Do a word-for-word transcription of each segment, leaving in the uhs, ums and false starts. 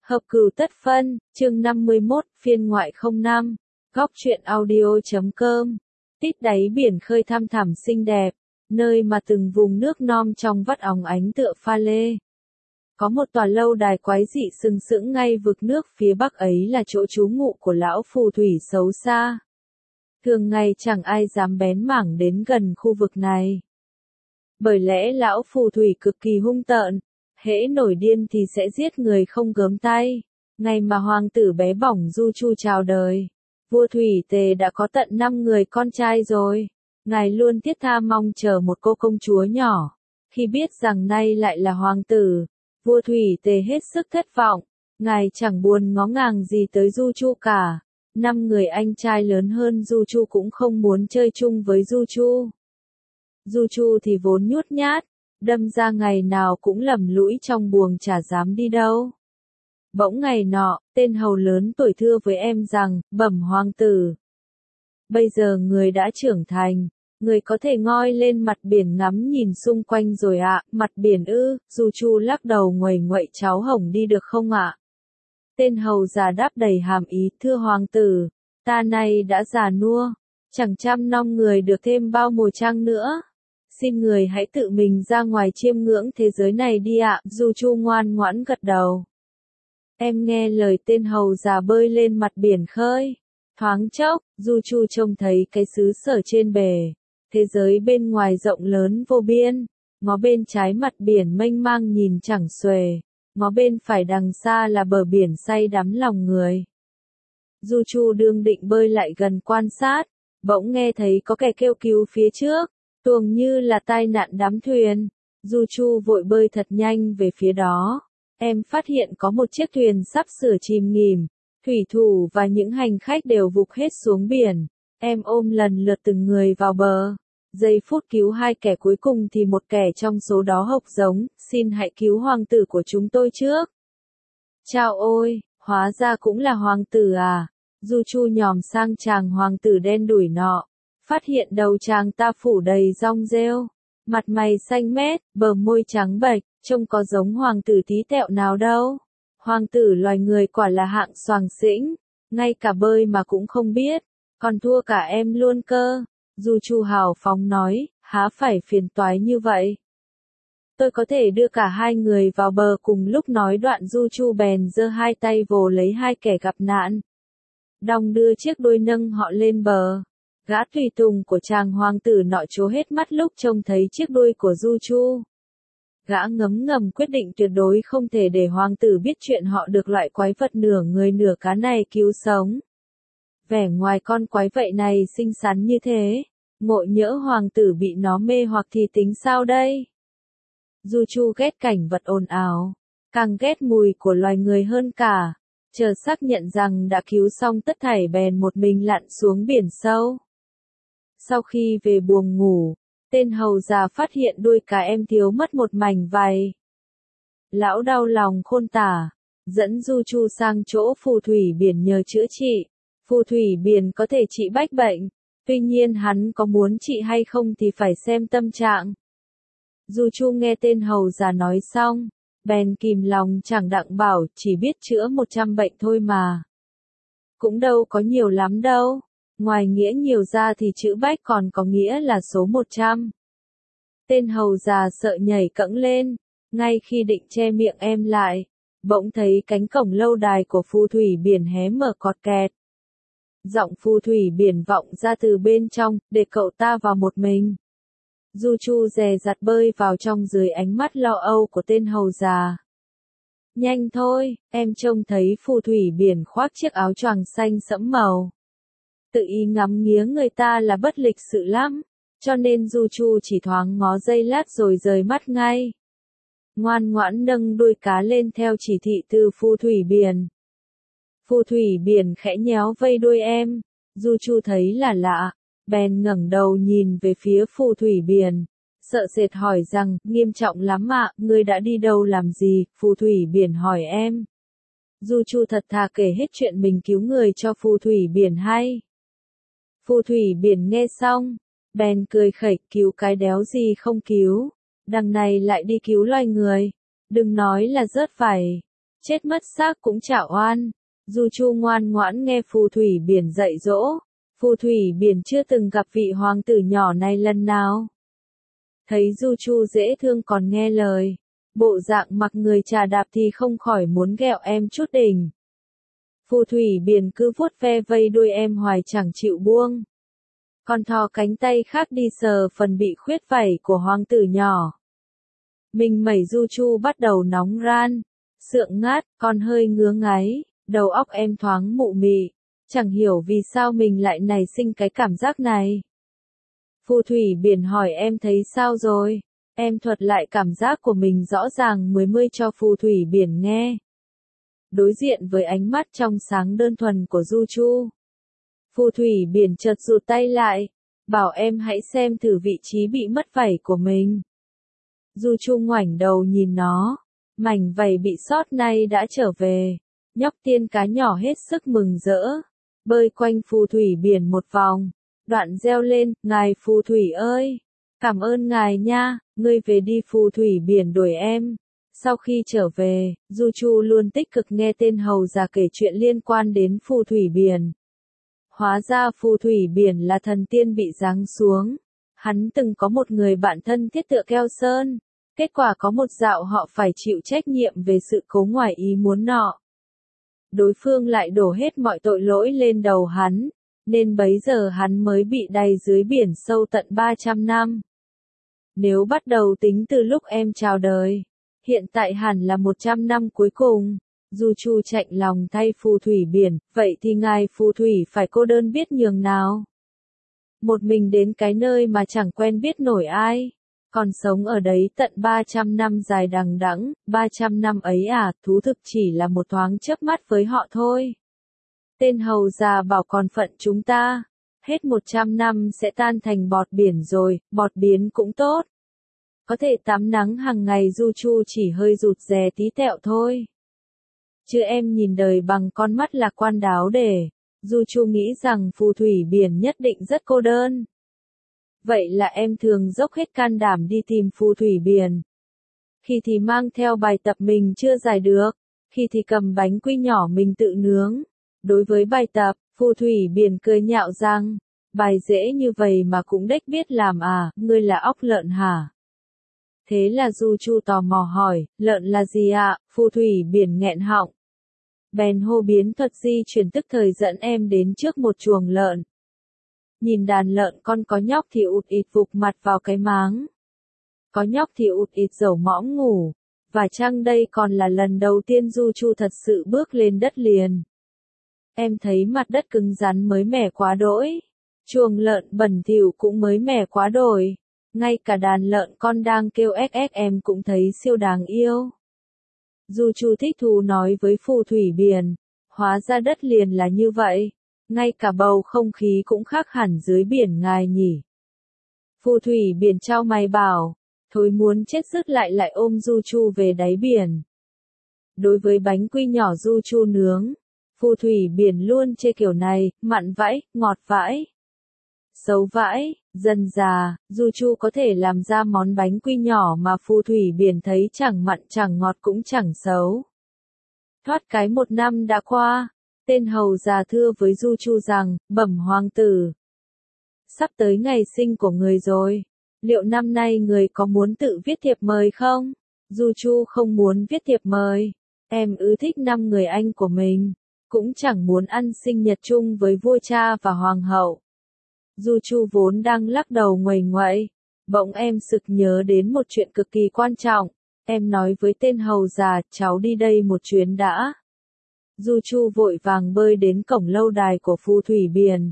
Hợp cửu tất phân, chương năm mươi mốt, phiên ngoại không năm, góc truyện audio chấm com. Tít đáy biển khơi thăm thẳm xinh đẹp, nơi mà từng vùng nước non trong vắt óng ánh tựa pha lê. Có một tòa lâu đài quái dị sừng sững ngay vực nước phía bắc, ấy là chỗ trú ngụ của lão phù thủy xấu xa. Thường ngày chẳng ai dám bén mảng đến gần khu vực này. Bởi lẽ lão phù thủy cực kỳ hung tợn, hễ nổi điên thì sẽ giết người không gớm tay. Ngày mà hoàng tử bé bỏng Du Chu chào đời, vua Thủy Tề đã có tận năm người con trai rồi. Ngài luôn thiết tha mong chờ một cô công chúa nhỏ. Khi biết rằng nay lại là hoàng tử, vua Thủy Tề hết sức thất vọng. Ngài chẳng buồn ngó ngàng gì tới Du Chu cả. Năm người anh trai lớn hơn Du Chu cũng không muốn chơi chung với Du Chu. Du Chu thì vốn nhút nhát, đâm ra ngày nào cũng lầm lũi trong buồng chả dám đi đâu. Bỗng ngày nọ, tên hầu lớn tuổi thưa với em rằng, bẩm hoàng tử. Bây giờ người đã trưởng thành, người có thể ngoi lên mặt biển ngắm nhìn xung quanh rồi ạ. Mặt biển ư? Du Chu lắc đầu nguầy nguậy, cháu Hồng đi được không ạ? Tên hầu già đáp đầy hàm ý, thưa hoàng tử, ta nay đã già nua, chẳng chăm nom người được thêm bao mùa trăng nữa. Xin người hãy tự mình ra ngoài chiêm ngưỡng thế giới này đi ạ. Du Chu ngoan ngoãn gật đầu. Em nghe lời tên hầu già bơi lên mặt biển khơi. Thoáng chốc, Du Chu trông thấy cái xứ sở trên bề. Thế giới bên ngoài rộng lớn vô biên. Ngó bên trái mặt biển mênh mang nhìn chẳng xuề. Ngó bên phải đằng xa là bờ biển say đắm lòng người. Du Chu đương định bơi lại gần quan sát. Bỗng nghe thấy có kẻ kêu cứu phía trước. Tuồng như là tai nạn đắm thuyền. Du Chu vội bơi thật nhanh về phía đó. Em phát hiện có một chiếc thuyền sắp sửa chìm nghỉm. Thủy thủ và những hành khách đều vụt hết xuống biển. Em ôm lần lượt từng người vào bờ. Giây phút cứu hai kẻ cuối cùng thì một kẻ trong số đó hộc giống, xin hãy cứu hoàng tử của chúng tôi trước. Chao ôi, hóa ra cũng là hoàng tử à. Du Chu nhòm sang chàng hoàng tử đen đủi nọ. Phát hiện đầu chàng ta phủ đầy rong rêu, mặt mày xanh mét, bờ môi trắng bệch, trông có giống hoàng tử tí tẹo nào đâu. Hoàng tử loài người quả là hạng xoàng xĩnh, ngay cả bơi mà cũng không biết, còn thua cả em luôn cơ. Du Chu hào phóng nói, há phải phiền toái như vậy. Tôi có thể đưa cả hai người vào bờ cùng lúc. Nói đoạn Du Chu bèn giơ hai tay vồ lấy hai kẻ gặp nạn. Đong đưa chiếc đuôi nâng họ lên bờ. Gã tùy tùng của chàng hoàng tử nọ trố hết mắt lúc trông thấy chiếc đuôi của Du Chu. Gã ngấm ngầm quyết định tuyệt đối không thể để hoàng tử biết chuyện họ được loại quái vật nửa người nửa cá này cứu sống. Vẻ ngoài con quái vậy này xinh xắn như thế, ngộ nhỡ hoàng tử bị nó mê hoặc thì tính sao đây? Du Chu ghét cảnh vật ồn ào, càng ghét mùi của loài người hơn cả. Chờ xác nhận rằng đã cứu xong tất thảy bèn một mình lặn xuống biển sâu. Sau khi về buồng ngủ, tên hầu già phát hiện đuôi cá em thiếu mất một mảnh vảy. Lão đau lòng khôn tả, dẫn Du Chu sang chỗ phù thủy biển nhờ chữa trị. Phù thủy biển có thể trị bách bệnh, tuy nhiên hắn có muốn trị hay không thì phải xem tâm trạng. Du Chu nghe tên hầu già nói xong, bèn kìm lòng chẳng đặng bảo, chỉ biết chữa một trăm bệnh thôi mà. Cũng đâu có nhiều lắm đâu. Ngoài nghĩa nhiều ra thì chữ bách còn có nghĩa là số một trăm. Tên hầu già sợ nhảy cẫng lên, ngay khi định che miệng em lại, bỗng thấy cánh cổng lâu đài của phù thủy biển hé mở cọt kẹt. Giọng phù thủy biển vọng ra từ bên trong, để cậu ta vào một mình. Du Chu dè dặt bơi vào trong dưới ánh mắt lo âu của tên hầu già. Nhanh thôi, em trông thấy phù thủy biển khoác chiếc áo choàng xanh sẫm màu. Tự ý ngắm nghía người ta là bất lịch sự lắm, cho nên Du Chu chỉ thoáng ngó giây lát rồi rời mắt ngay. Ngoan ngoãn nâng đuôi cá lên theo chỉ thị từ phù thủy biển. Phù thủy biển khẽ nhéo vây đuôi em, Du Chu thấy là lạ, bèn ngẩng đầu nhìn về phía phù thủy biển, sợ sệt hỏi rằng, nghiêm trọng lắm ạ, ngươi đã đi đâu làm gì? Phù thủy biển hỏi em. Du Chu thật thà kể hết chuyện mình cứu người cho phù thủy biển hay. Phù thủy biển nghe xong, bèn cười khẩy, cứu cái đéo gì không cứu, đằng này lại đi cứu loài người, đừng nói là rớt vảy, chết mất xác cũng trả oan. Du Chu ngoan ngoãn nghe phù thủy biển dạy dỗ. Phù thủy biển chưa từng gặp vị hoàng tử nhỏ này lần nào. Thấy Du Chu dễ thương còn nghe lời. Bộ dạng mặc người trà đạp thì không khỏi muốn ghẹo em chút đỉnh. Phù thủy biển cứ vuốt ve vây đuôi em hoài chẳng chịu buông. Còn thò cánh tay khác đi sờ phần bị khuyết vảy của hoàng tử nhỏ. Mình mẩy Du Chu bắt đầu nóng ran, sượng ngát, còn hơi ngứa ngáy, đầu óc em thoáng mụ mị, chẳng hiểu vì sao mình lại nảy sinh cái cảm giác này. Phù thủy biển hỏi em thấy sao rồi, em thuật lại cảm giác của mình rõ ràng mới mươi cho phù thủy biển nghe. Đối diện với ánh mắt trong sáng đơn thuần của Du Chu, phù thủy biển chợt rụt tay lại, bảo em hãy xem thử vị trí bị mất vảy của mình. Du Chu ngoảnh đầu nhìn nó, mảnh vảy bị sót nay đã trở về, nhóc tiên cá nhỏ hết sức mừng rỡ, bơi quanh phù thủy biển một vòng, đoạn reo lên, ngài phù thủy ơi, cảm ơn ngài nha, ngươi về đi phù thủy biển đuổi em. Sau khi trở về, Du Chu luôn tích cực nghe tên hầu già kể chuyện liên quan đến phù thủy biển. Hóa ra phù thủy biển là thần tiên bị giáng xuống. Hắn từng có một người bạn thân thiết tựa keo sơn. Kết quả có một dạo họ phải chịu trách nhiệm về sự cố ngoài ý muốn nọ. Đối phương lại đổ hết mọi tội lỗi lên đầu hắn, nên bấy giờ hắn mới bị đày dưới biển sâu tận ba trăm năm. Nếu bắt đầu tính từ lúc em chào đời, hiện tại hẳn là một trăm năm cuối cùng. Du Chu chạnh lòng thay phù thủy biển, vậy thì ngài phù thủy phải cô đơn biết nhường nào. Một mình đến cái nơi mà chẳng quen biết nổi ai, còn sống ở đấy tận ba trăm năm dài đằng đẵng, ba trăm năm ấy à, thú thực chỉ là một thoáng chớp mắt với họ thôi. Tên hầu già bảo còn phận chúng ta, hết một trăm năm sẽ tan thành bọt biển rồi, bọt biến cũng tốt. Có thể tắm nắng hàng ngày. Du Chu chỉ hơi rụt rè tí tẹo thôi. Chứ em nhìn đời bằng con mắt lạc quan đáo để. Du Chu nghĩ rằng phù thủy biển nhất định rất cô đơn. Vậy là em thường dốc hết can đảm đi tìm phù thủy biển. Khi thì mang theo bài tập mình chưa giải được, khi thì cầm bánh quy nhỏ mình tự nướng. Đối với bài tập, phù thủy biển cười nhạo rằng, bài dễ như vậy mà cũng đếch biết làm à, ngươi là óc lợn hả? Thế là Du Chu tò mò hỏi, lợn là gì ạ? Phù thủy biển nghẹn họng. Bèn hô biến thuật di chuyển tức thời dẫn em đến trước một chuồng lợn. Nhìn đàn lợn con có nhóc thì ụt ịt vụt mặt vào cái máng. Có nhóc thì ụt ịt dẩu mõm ngủ. Và chăng đây còn là lần đầu tiên Du Chu thật sự bước lên đất liền. Em thấy mặt đất cứng rắn mới mẻ quá đỗi. Chuồng lợn bẩn thỉu cũng mới mẻ quá đổi. Ngay cả đàn lợn con đang kêu ếch ếch em cũng thấy siêu đáng yêu. Du Chu thích thú nói với phù thủy biển, hóa ra đất liền là như vậy, ngay cả bầu không khí cũng khác hẳn dưới biển ngài nhỉ. Phù thủy biển trao mày bảo, thôi muốn chết dứt lại lại ôm Du Chu về đáy biển. Đối với bánh quy nhỏ Du Chu nướng, phù thủy biển luôn chê kiểu này, mặn vãi, ngọt vãi. Xấu vãi, dần già, Du Chu có thể làm ra món bánh quy nhỏ mà phù thủy biển thấy chẳng mặn chẳng ngọt cũng chẳng xấu. Thoát cái một năm đã qua, tên hầu già thưa với Du Chu rằng, bẩm hoàng tử. Sắp tới ngày sinh của người rồi, liệu năm nay người có muốn tự viết thiệp mời không? Du Chu không muốn viết thiệp mời, em ưa thích năm người anh của mình, cũng chẳng muốn ăn sinh nhật chung với vua cha và hoàng hậu. Du Chu vốn đang lắc đầu nguầy nguậy, bỗng em sực nhớ đến một chuyện cực kỳ quan trọng, em nói với tên hầu già, cháu đi đây một chuyến đã. Du Chu vội vàng bơi đến cổng lâu đài của phù thủy biển.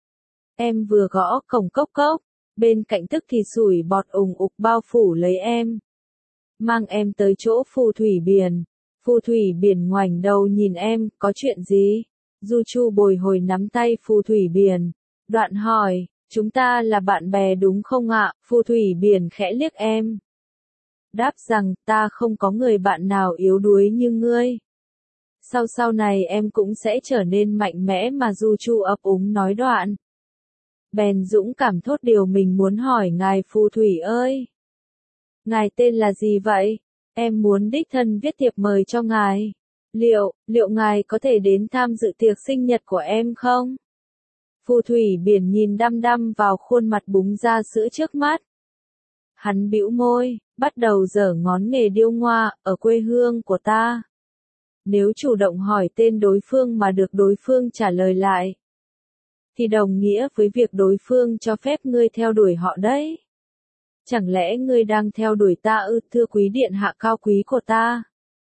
Em vừa gõ cổng cốc cốc, bên cạnh tức thì sủi bọt ùng ục bao phủ lấy em. Mang em tới chỗ phù thủy biển. Phù thủy biển ngoảnh đầu nhìn em, có chuyện gì? Du Chu bồi hồi nắm tay phù thủy biển. Đoạn hỏi, chúng ta là bạn bè đúng không ạ? Phù thủy biển khẽ liếc em. Đáp rằng, ta không có người bạn nào yếu đuối như ngươi. Sau sau này em cũng sẽ trở nên mạnh mẽ mà Du Chu ấp úng nói đoạn. Bèn dũng cảm thốt điều mình muốn hỏi ngài phù thủy ơi. Ngài tên là gì vậy? Em muốn đích thân viết thiệp mời cho ngài. Liệu, liệu ngài có thể đến tham dự tiệc sinh nhật của em không? Phù thủy biển nhìn đăm đăm vào khuôn mặt búng ra sữa trước mắt. Hắn bĩu môi, bắt đầu giở ngón nghề điêu ngoa, ở quê hương của ta. Nếu chủ động hỏi tên đối phương mà được đối phương trả lời lại, thì đồng nghĩa với việc đối phương cho phép ngươi theo đuổi họ đấy. Chẳng lẽ ngươi đang theo đuổi ta ư, thưa quý điện hạ cao quý của ta?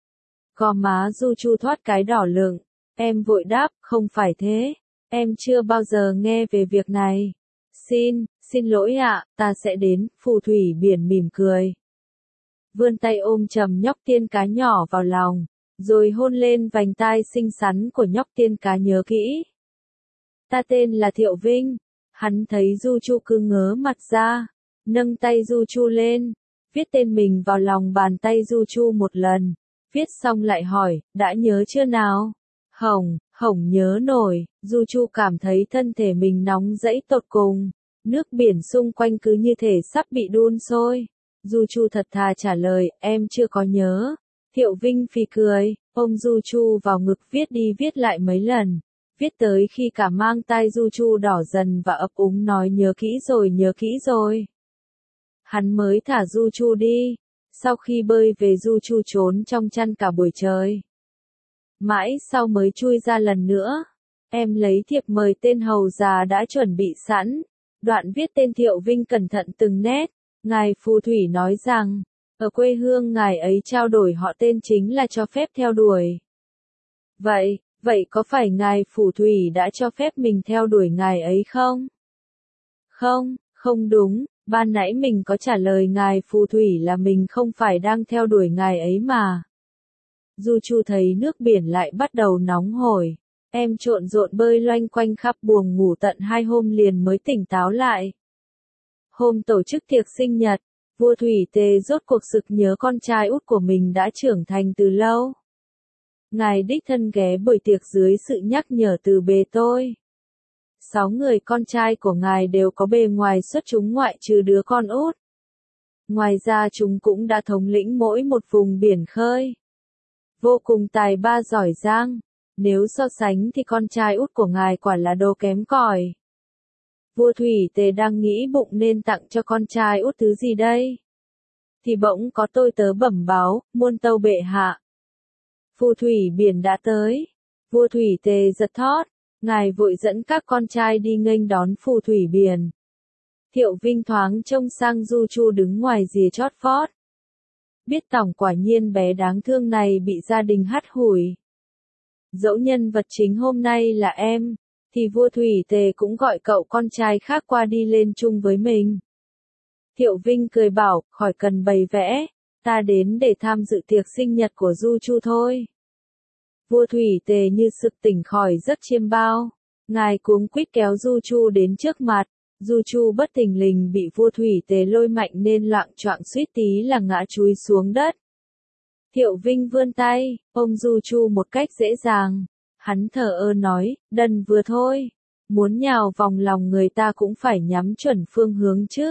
Gò má Du Chu thoát cái đỏ lựng, em vội đáp, không phải thế, em chưa bao giờ nghe về việc này. Xin, xin lỗi ạ, ta sẽ đến, phù thủy biển mỉm cười. Vươn tay ôm chầm nhóc tiên cá nhỏ vào lòng, rồi hôn lên vành tai xinh xắn của nhóc tiên cá, nhớ kỹ. Ta tên là Thiệu Vinh. Hắn thấy Du Chu cứ ngớ mặt ra, nâng tay Du Chu lên, viết tên mình vào lòng bàn tay Du Chu một lần, viết xong lại hỏi, đã nhớ chưa nào? Hổng, hổng nhớ nổi. Du Chu cảm thấy thân thể mình nóng rẫy tột cùng, nước biển xung quanh cứ như thể sắp bị đun sôi. Du Chu thật thà trả lời, em chưa có nhớ. Thiệu Vinh phì cười, ôm Du Chu vào ngực viết đi viết lại mấy lần, viết tới khi cả mang tai Du Chu đỏ dần và ấp úng nói nhớ kỹ rồi nhớ kỹ rồi. Hắn mới thả Du Chu đi, sau khi bơi về Du Chu trốn trong chăn cả buổi trời. Mãi sau mới chui ra lần nữa, em lấy thiệp mời tên hầu già đã chuẩn bị sẵn, đoạn viết tên Thiệu Vinh cẩn thận từng nét. Ngài phù thủy nói rằng, ở quê hương ngài ấy trao đổi họ tên chính là cho phép theo đuổi. Vậy, vậy có phải ngài phù thủy đã cho phép mình theo đuổi ngài ấy không? Không, không đúng, ban nãy mình có trả lời ngài phù thủy là mình không phải đang theo đuổi ngài ấy mà. Du Chu thấy nước biển lại bắt đầu nóng hổi, em trộn rộn bơi loanh quanh khắp buồng ngủ tận hai hôm liền mới tỉnh táo lại. Hôm tổ chức tiệc sinh nhật, vua Thủy Tề rốt cuộc sực nhớ con trai út của mình đã trưởng thành từ lâu. Ngài đích thân ghé buổi tiệc dưới sự nhắc nhở từ bề tôi. Sáu người con trai của ngài đều có bề ngoài xuất chúng ngoại trừ đứa con út. Ngoài ra chúng cũng đã thống lĩnh mỗi một vùng biển khơi. Vô cùng tài ba giỏi giang, nếu so sánh thì con trai út của ngài quả là đồ kém cỏi. Vua Thủy Tề đang nghĩ bụng nên tặng cho con trai út thứ gì đây? Thì bỗng có tôi tớ bẩm báo, muôn tâu bệ hạ. Phù thủy biển đã tới. Vua Thủy Tề giật thót, ngài vội dẫn các con trai đi nghênh đón phù thủy biển. Thiệu Vinh thoáng trông sang Du Chu đứng ngoài rìa chót vót. Biết tỏng quả nhiên bé đáng thương này bị gia đình hắt hủi. Dẫu nhân vật chính hôm nay là em, thì vua Thủy Tề cũng gọi cậu con trai khác qua đi lên chung với mình. Thiệu Vinh cười bảo, khỏi cần bày vẽ, ta đến để tham dự tiệc sinh nhật của Du Chu thôi. Vua Thủy Tề như sực tỉnh khỏi giấc chiêm bao, ngài cuống quýt kéo Du Chu đến trước mặt. Du Chu bất thình lình bị vua Thủy Tề lôi mạnh nên loạng choạng suýt tí là ngã chúi xuống đất. Thiệu Vinh vươn tay, ôm Du Chu một cách dễ dàng. Hắn thở ơ nói, đần vừa thôi, muốn nhào vòng lòng người ta cũng phải nhắm chuẩn phương hướng chứ.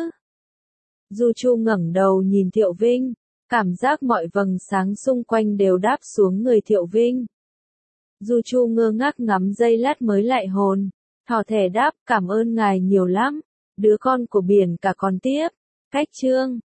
Du Chu ngẩng đầu nhìn Thiệu Vinh, cảm giác mọi vầng sáng xung quanh đều đáp xuống người Thiệu Vinh. Du Chu ngơ ngác ngắm giây lát mới lại hồn, thỏ thẻ đáp, cảm ơn ngài nhiều lắm, đứa con của biển cả còn tiếp. Cách chương